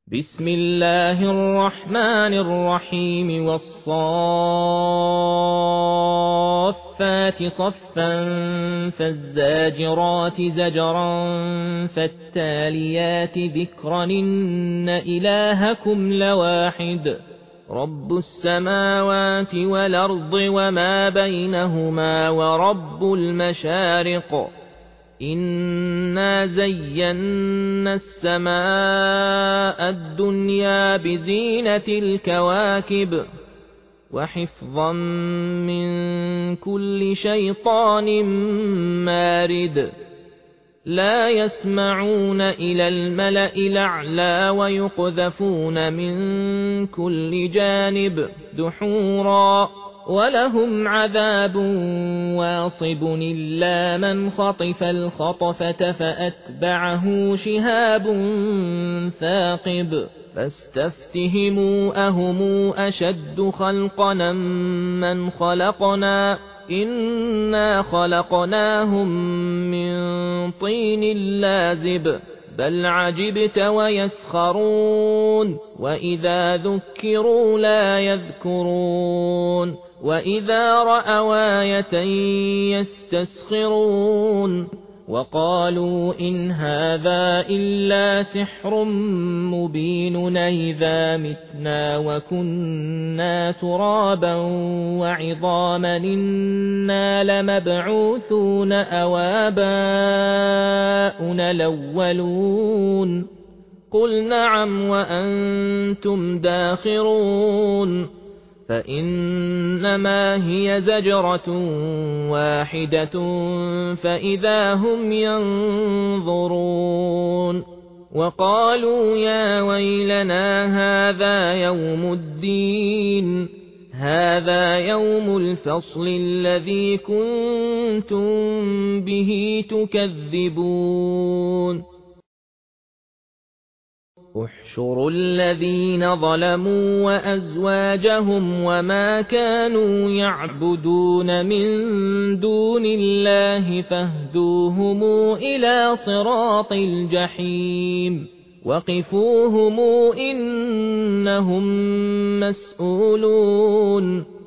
بسم الله الرحمن الرحيم والصافات صفا فالزاجرات زجرا فالتاليات ذكرا إن إلهكم لواحد رب السماوات والأرض وما بينهما ورب المشارق إنا زينا السماء الدنيا بزينة الكواكب وحفظا من كل شيطان مارد لا يسمعون إلى الملأ الأعلى ويقذفون من كل جانب دحورا ولهم عذاب واصب إلا من خطف الخطفة فأتبعه شهاب ثاقب فاستفتهموا أهم أشد خلقنا من خلقنا إنا خلقناهم من طين لازب بل عجبت ويسخرون وإذا ذكروا لا يذكرون وإذا رأوا آية يستسخرون وقالوا إن هذا إلا سحر مبين إذا متنا وكنا ترابا وعظاما إنا لمبعوثون أو آباؤنا الأولون قل نعم وأنتم داخرون فإنما هي زجرة واحدة فإذا هم ينظرون وقالوا يا ويلنا هذا يوم الدين هذا يوم الفصل الذي كنتم به تكذبون احشروا الذين ظلموا وأزواجهم وما كانوا يعبدون من دون الله فاهدوهم إلى صراط الجحيم وقفوهم إنهم مسؤولون